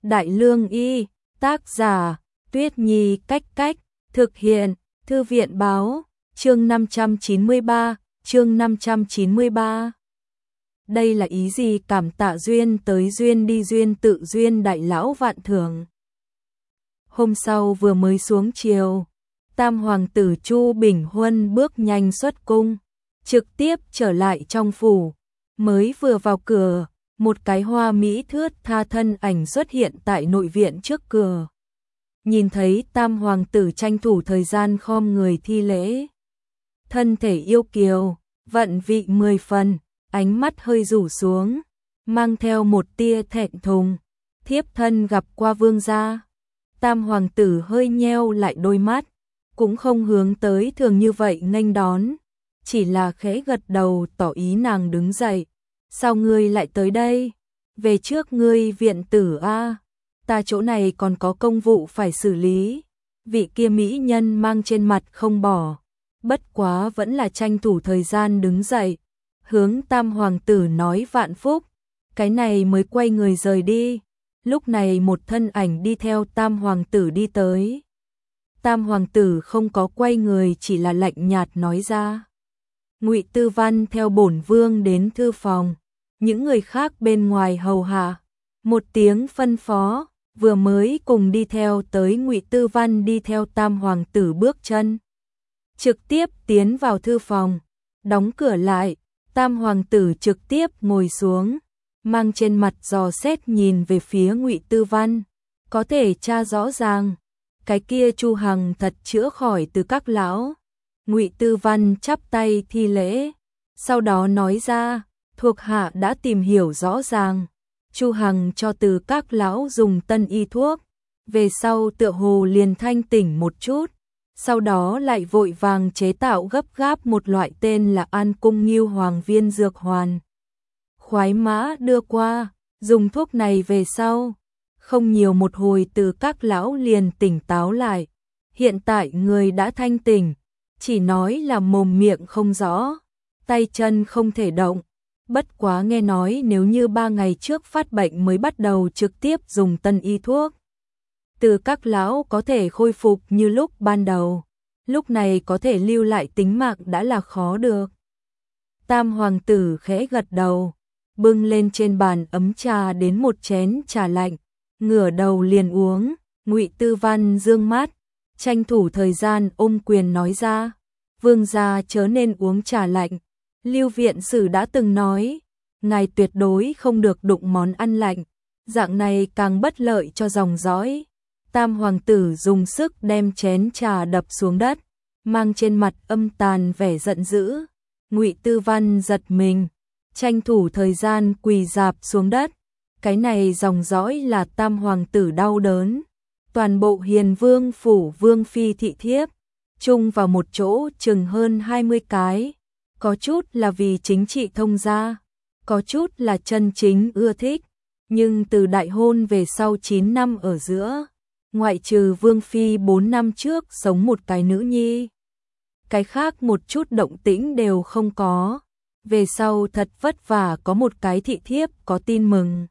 Đại Lương Y, tác giả, Tuyết Nhi Cách Cách, thực hiện, Thư viện Báo, chương 593, chương 593. Đây là ý gì? Cảm tạ duyên tới duyên đi duyên tự duyên, đại lão vạn thưởng. Hôm sau vừa mới xuống chiều, Tam hoàng tử Chu Bình Huân bước nhanh xuất cung, trực tiếp trở lại trong phủ. Mới vừa vào cửa, một cái hoa mỹ thướt tha thân ảnh xuất hiện tại nội viện trước cửa. Nhìn thấy Tam hoàng tử tranh thủ thời gian khom người thi lễ. Thân thể yêu kiều, vận vị 10 phần, ánh mắt hơi rủ xuống, mang theo một tia thẹn thùng. Thiếp thân gặp qua vương gia. Tam hoàng tử hơi nheo lại đôi mắt, cũng không hướng tới thường như vậy nghênh đón, chỉ là khẽ gật đầu tỏ ý nàng đứng dậy. Sao ngươi lại tới đây? Về trước ngươi viện tử a, ta chỗ này còn có công vụ phải xử lý. Vị kia mỹ nhân mang trên mặt không bỏ, bất quá vẫn là tranh thủ thời gian đứng dậy, hướng Tam hoàng tử nói vạn phúc, cái này mới quay người rời đi. Lúc này một thân ảnh đi theo Tam hoàng tử đi tới. Tam hoàng tử không có quay người, chỉ là lạnh nhạt nói ra: Ngụy Tư Văn theo bổn vương đến thư phòng, những người khác bên ngoài hầu hạ. Một tiếng phân phó, vừa mới cùng đi theo tới Ngụy Tư Văn đi theo Tam hoàng tử bước chân trực tiếp tiến vào thư phòng, đóng cửa lại. Tam hoàng tử trực tiếp ngồi xuống, mang trên mặt dò xét nhìn về phía Ngụy Tư Văn, có thể tra rõ ràng cái kia Chu Hằng thật chữa khỏi từ các lão. Ngụy Tư Văn chắp tay thi lễ, sau đó nói ra: thuộc hạ đã tìm hiểu rõ ràng, Chu Hằng cho từ các lão dùng tân y thuốc, về sau tựa hồ liền thanh tỉnh một chút, sau đó lại vội vàng chế tạo gấp gáp một loại tên là An Cung Ngưu Hoàng viên dược hoàn. Khoái mã đưa qua, dùng thuốc này về sau, không nhiều một hồi từ các lão liền tỉnh táo lại. Hiện tại người đã thanh tỉnh, chỉ nói là mồm miệng không rõ, tay chân không thể động. Bất quá nghe nói nếu như 3 ngày trước phát bệnh mới bắt đầu trực tiếp dùng tân y thuốc, từ các lão có thể khôi phục như lúc ban đầu, lúc này có thể lưu lại tính mạng đã là khó được. Tam hoàng tử khẽ gật đầu, bưng lên trên bàn ấm trà đến một chén trà lạnh, ngửa đầu liền uống. Ngụy Tư Văn dương mắt, tranh thủ thời gian ôm quyền nói ra: vương gia chớ nên uống trà lạnh, Lưu viện sử đã từng nói, ngài tuyệt đối không được đụng món ăn lạnh, dạng này càng bất lợi cho dòng dõi. Tam hoàng tử dùng sức đem chén trà đập xuống đất, mang trên mặt âm tàn vẻ giận dữ. Ngụy Tư Văn giật mình, tranh thủ thời gian quỳ rạp xuống đất. Cái này dòng dõi là Tam hoàng tử đau đớn. Toàn bộ Hiền Vương phủ vương phi thị thiếp chung vào một chỗ chừng hơn 20 cái, có chút là vì chính trị thông gia, có chút là chân chính ưa thích, nhưng từ đại hôn về sau 9 năm ở giữa, ngoại trừ vương phi 4 năm trước sống một cái nữ nhi, cái khác một chút động tĩnh đều không có. Về sau thật vất vả có một cái thị thiếp có tin mừng,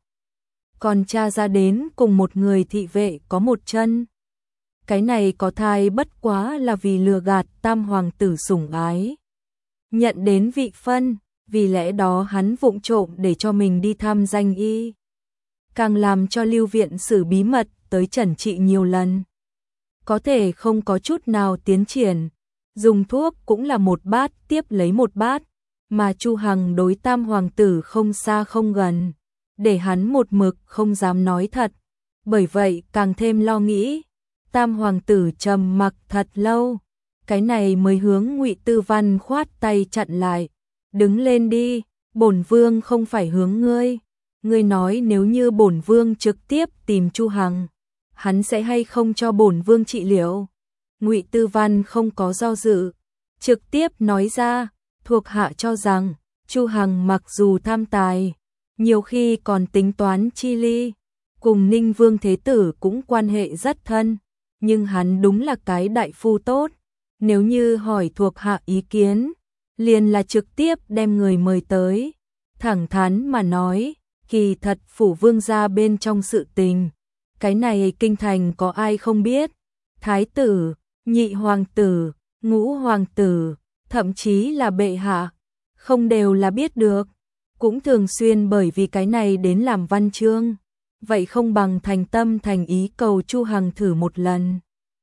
còn cha ra đến cùng một người thị vệ có một chân. Cái này có thai bất quá là vì lừa gạt Tam hoàng tử sủng ái, nhận đến vị phân, vì lẽ đó hắn vụng trộm để cho mình đi thăm danh y, càng làm cho Lưu viện sử bí mật tới trần trị nhiều lần, có thể không có chút nào tiến triển. Dùng thuốc cũng là một bát tiếp lấy một bát, mà Chu Hằng đối Tam hoàng tử không xa không gần, để hắn một mực không dám nói thật, bởi vậy càng thêm lo nghĩ. Tam hoàng tử trầm mặc thật lâu, cái này mới hướng Ngụy Tư Văn khoát tay chặn lại. Đứng lên đi, bổn vương không phải hướng ngươi. Ngươi nói nếu như bổn vương trực tiếp tìm Chu Hằng, hắn sẽ hay không cho bổn vương trị liệu? Ngụy Tư Văn không có do dự, trực tiếp nói ra: thuộc hạ cho rằng Chu Hằng mặc dù tham tài, nhiều khi còn tính toán chi ly, cùng Ninh Vương Thế Tử cũng quan hệ rất thân, nhưng hắn đúng là cái đại phu tốt. Nếu như hỏi thuộc hạ ý kiến, liền là trực tiếp đem người mời tới. Thẳng thắn mà nói, kỳ thật phủ vương gia bên trong sự tình, cái này kinh thành có ai không biết, thái tử, nhị hoàng tử, ngũ hoàng tử, thậm chí là bệ hạ, không đều là biết được, cũng thường xuyên bởi vì cái này đến làm văn chương, vậy không bằng thành tâm thành ý cầu Chu Hằng thử một lần.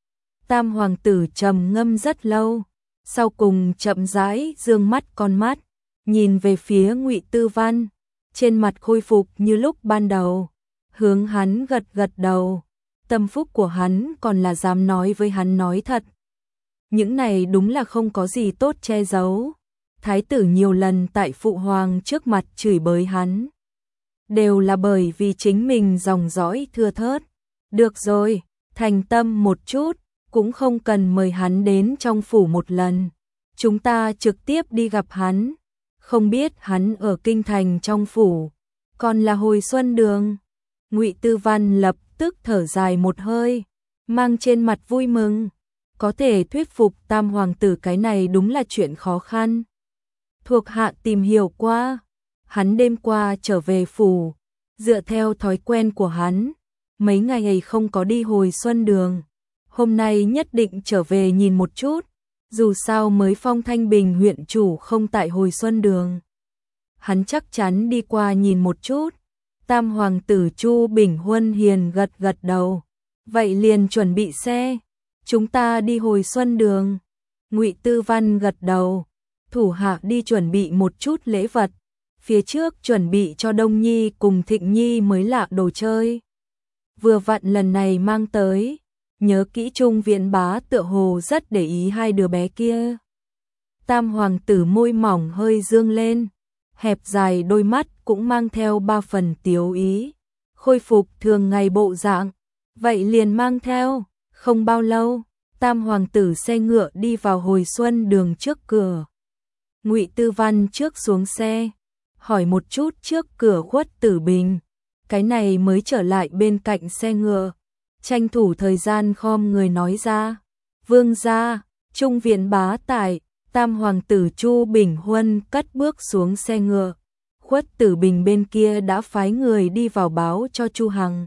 Tam hoàng tử trầm ngâm rất lâu, sau cùng chậm rãi dương mắt con mắt, nhìn về phía Ngụy Tư Văn, trên mặt khôi phục như lúc ban đầu, hướng hắn gật gật đầu, tâm phúc của hắn còn là dám nói với hắn nói thật. Những này đúng là không có gì tốt che giấu. Thái tử nhiều lần tại phụ hoàng trước mặt chửi bới hắn, đều là bởi vì chính mình dòng dõi thưa thớt. Được rồi, thành tâm một chút, cũng không cần mời hắn đến trong phủ một lần. Chúng ta trực tiếp đi gặp hắn. Không biết hắn ở kinh thành trong phủ, còn là hồi xuân đường. Ngụy Tư Văn lập tức thở dài một hơi, mang trên mặt vui mừng. Có thể thuyết phục Tam hoàng tử cái này đúng là chuyện khó khăn. Thuộc hạ tìm hiểu qua, hắn đêm qua trở về phủ, dựa theo thói quen của hắn, mấy ngày ấy không có đi hồi xuân đường, hôm nay nhất định trở về nhìn một chút, dù sao mới phong Thanh Bình huyện chủ không tại hồi xuân đường. Hắn chắc chắn đi qua nhìn một chút. Tam hoàng tử Chu Bình Huân hiền gật gật đầu, vậy liền chuẩn bị xe, chúng ta đi hồi xuân đường. Ngụy Tư Văn gật đầu, thủ hạ đi chuẩn bị một chút lễ vật, phía trước chuẩn bị cho Đông Nhi cùng Thịnh Nhi mới lạ đồ chơi. Vừa vặn lần này mang tới, nhớ kỹ Trung Viễn Bá tựa hồ rất để ý hai đứa bé kia. Tam hoàng tử môi mỏng hơi dương lên, hẹp dài đôi mắt cũng mang theo ba phần tiếu ý, khôi phục thường ngày bộ dạng, vậy liền mang theo. Không bao lâu, Tam hoàng tử xe ngựa đi vào hồi xuân đường trước cửa. Ngụy Tư Văn trước xuống xe, hỏi một chút trước cửa Khuất Tử Bình, cái này mới trở lại bên cạnh xe ngựa, tranh thủ thời gian khom người nói ra, vương gia, Trung Viễn Bá tại. Tam hoàng tử Chu Bình Huân cất bước xuống xe ngựa, Khuất Tử Bình bên kia đã phái người đi vào báo cho Chu Hằng.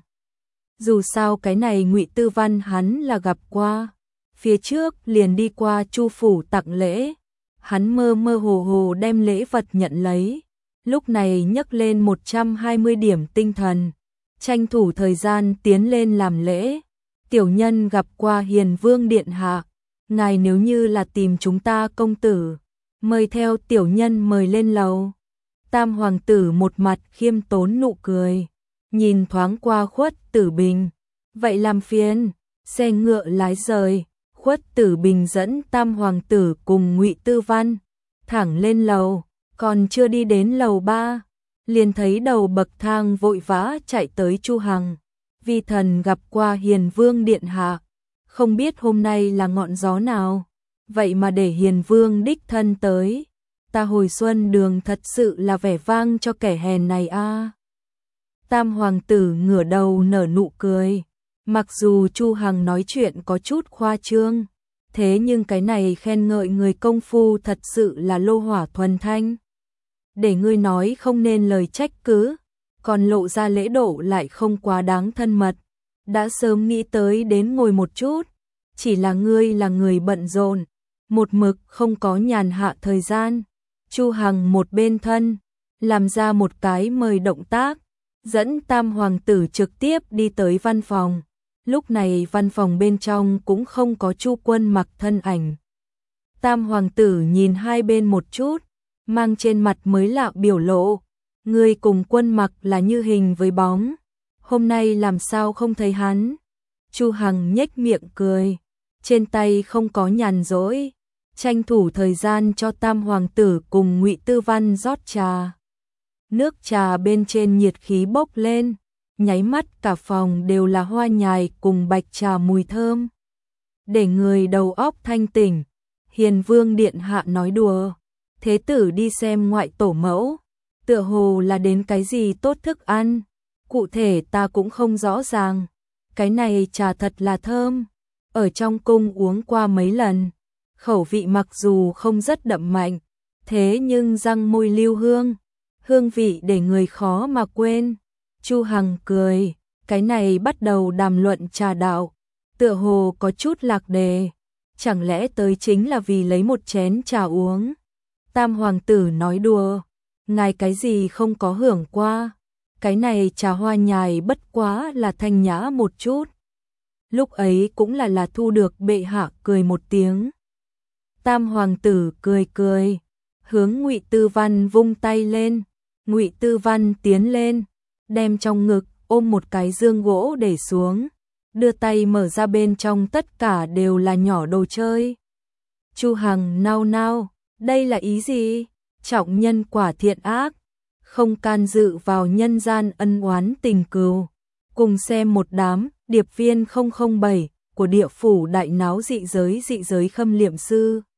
Dù sao cái này Ngụy Tư Văn hắn là gặp qua, phía trước liền đi qua Chu phủ tặng lễ, hắn mơ mơ hồ hồ đem lễ vật nhận lấy, lúc này nhấc lên 120 điểm tinh thần, tranh thủ thời gian tiến lên làm lễ. Tiểu nhân gặp qua Hiền Vương điện hạ, ngài nếu như là tìm chúng ta công tử, mời theo tiểu nhân mời lên lầu. Tam hoàng tử một mặt khiêm tốn nụ cười, nhìn thoáng qua Khuất Tử Bình, vậy làm phiền. Xe ngựa lái rời, Khuất Tử Bình dẫn Tam hoàng tử cùng Ngụy Tư Văn thẳng lên lầu, còn chưa đi đến lầu 3, liền thấy đầu bậc thang vội vã chạy tới Chu Hằng. Vi thần gặp qua Hiền Vương điện hạ, không biết hôm nay là ngọn gió nào, vậy mà để Hiền Vương đích thân tới, ta hồi xuân đường thật sự là vẻ vang cho kẻ hèn này a. Tam hoàng tử ngửa đầu nở nụ cười, mặc dù Chu Hằng nói chuyện có chút khoa trương, thế nhưng cái này khen ngợi người công phu thật sự là lô hỏa thuần thanh. Để ngươi nói không nên lời trách cứ, còn lộ ra lễ độ lại không quá đáng thân mật. Đã sớm nghĩ tới đến ngồi một chút, chỉ là ngươi là người bận rộn, một mực không có nhàn hạ thời gian. Chu Hằng một bên thân, làm ra một cái mời động tác, dẫn Tam hoàng tử trực tiếp đi tới văn phòng. Lúc này văn phòng bên trong cũng không có Chu Quân Mặc thân ảnh. Tam hoàng tử nhìn hai bên một chút, mang trên mặt mới lạ biểu lộ, người cùng Quân Mặc là như hình với bóng, hôm nay làm sao không thấy hắn. Chu Hằng nhếch miệng cười, trên tay không có nhàn rỗi, tranh thủ thời gian cho Tam hoàng tử cùng Ngụy Tư Văn rót trà. Nước trà bên trên nhiệt khí bốc lên, nháy mắt cả phòng đều là hoa nhài cùng bạch trà mùi thơm, để người đầu óc thanh tỉnh. Hiền Vương điện hạ nói đùa, thế tử đi xem ngoại tổ mẫu, tựa hồ là đến cái gì tốt thức ăn, cụ thể ta cũng không rõ ràng. Cái này trà thật là thơm, ở trong cung uống qua mấy lần, khẩu vị mặc dù không rất đậm mạnh, thế nhưng răng môi lưu hương, hương vị để người khó mà quên. Chu Hằng cười, cái này bắt đầu đàm luận trà đạo, tựa hồ có chút lạc đề, chẳng lẽ tới chính là vì lấy một chén trà uống. Tam hoàng tử nói đùa, ngài cái gì không có hưởng qua, cái này trà hoa nhài bất quá là thanh nhã một chút. Lúc ấy cũng là thu được bệ hạ cười một tiếng. Tam hoàng tử cười cười, hướng Ngụy Tư Văn vung tay lên, Ngụy Tư Văn tiến lên, đem trong ngực ôm một cái dương gỗ để xuống, đưa tay mở ra bên trong tất cả đều là nhỏ đồ chơi. Chu Hằng nao nao, đây là ý gì? Trọng nhân quả thiện ác, không can dự vào nhân gian ân oán tình cừu. Cùng xem một đám điệp viên 007 của địa phủ đại náo dị giới khâm liệm sư.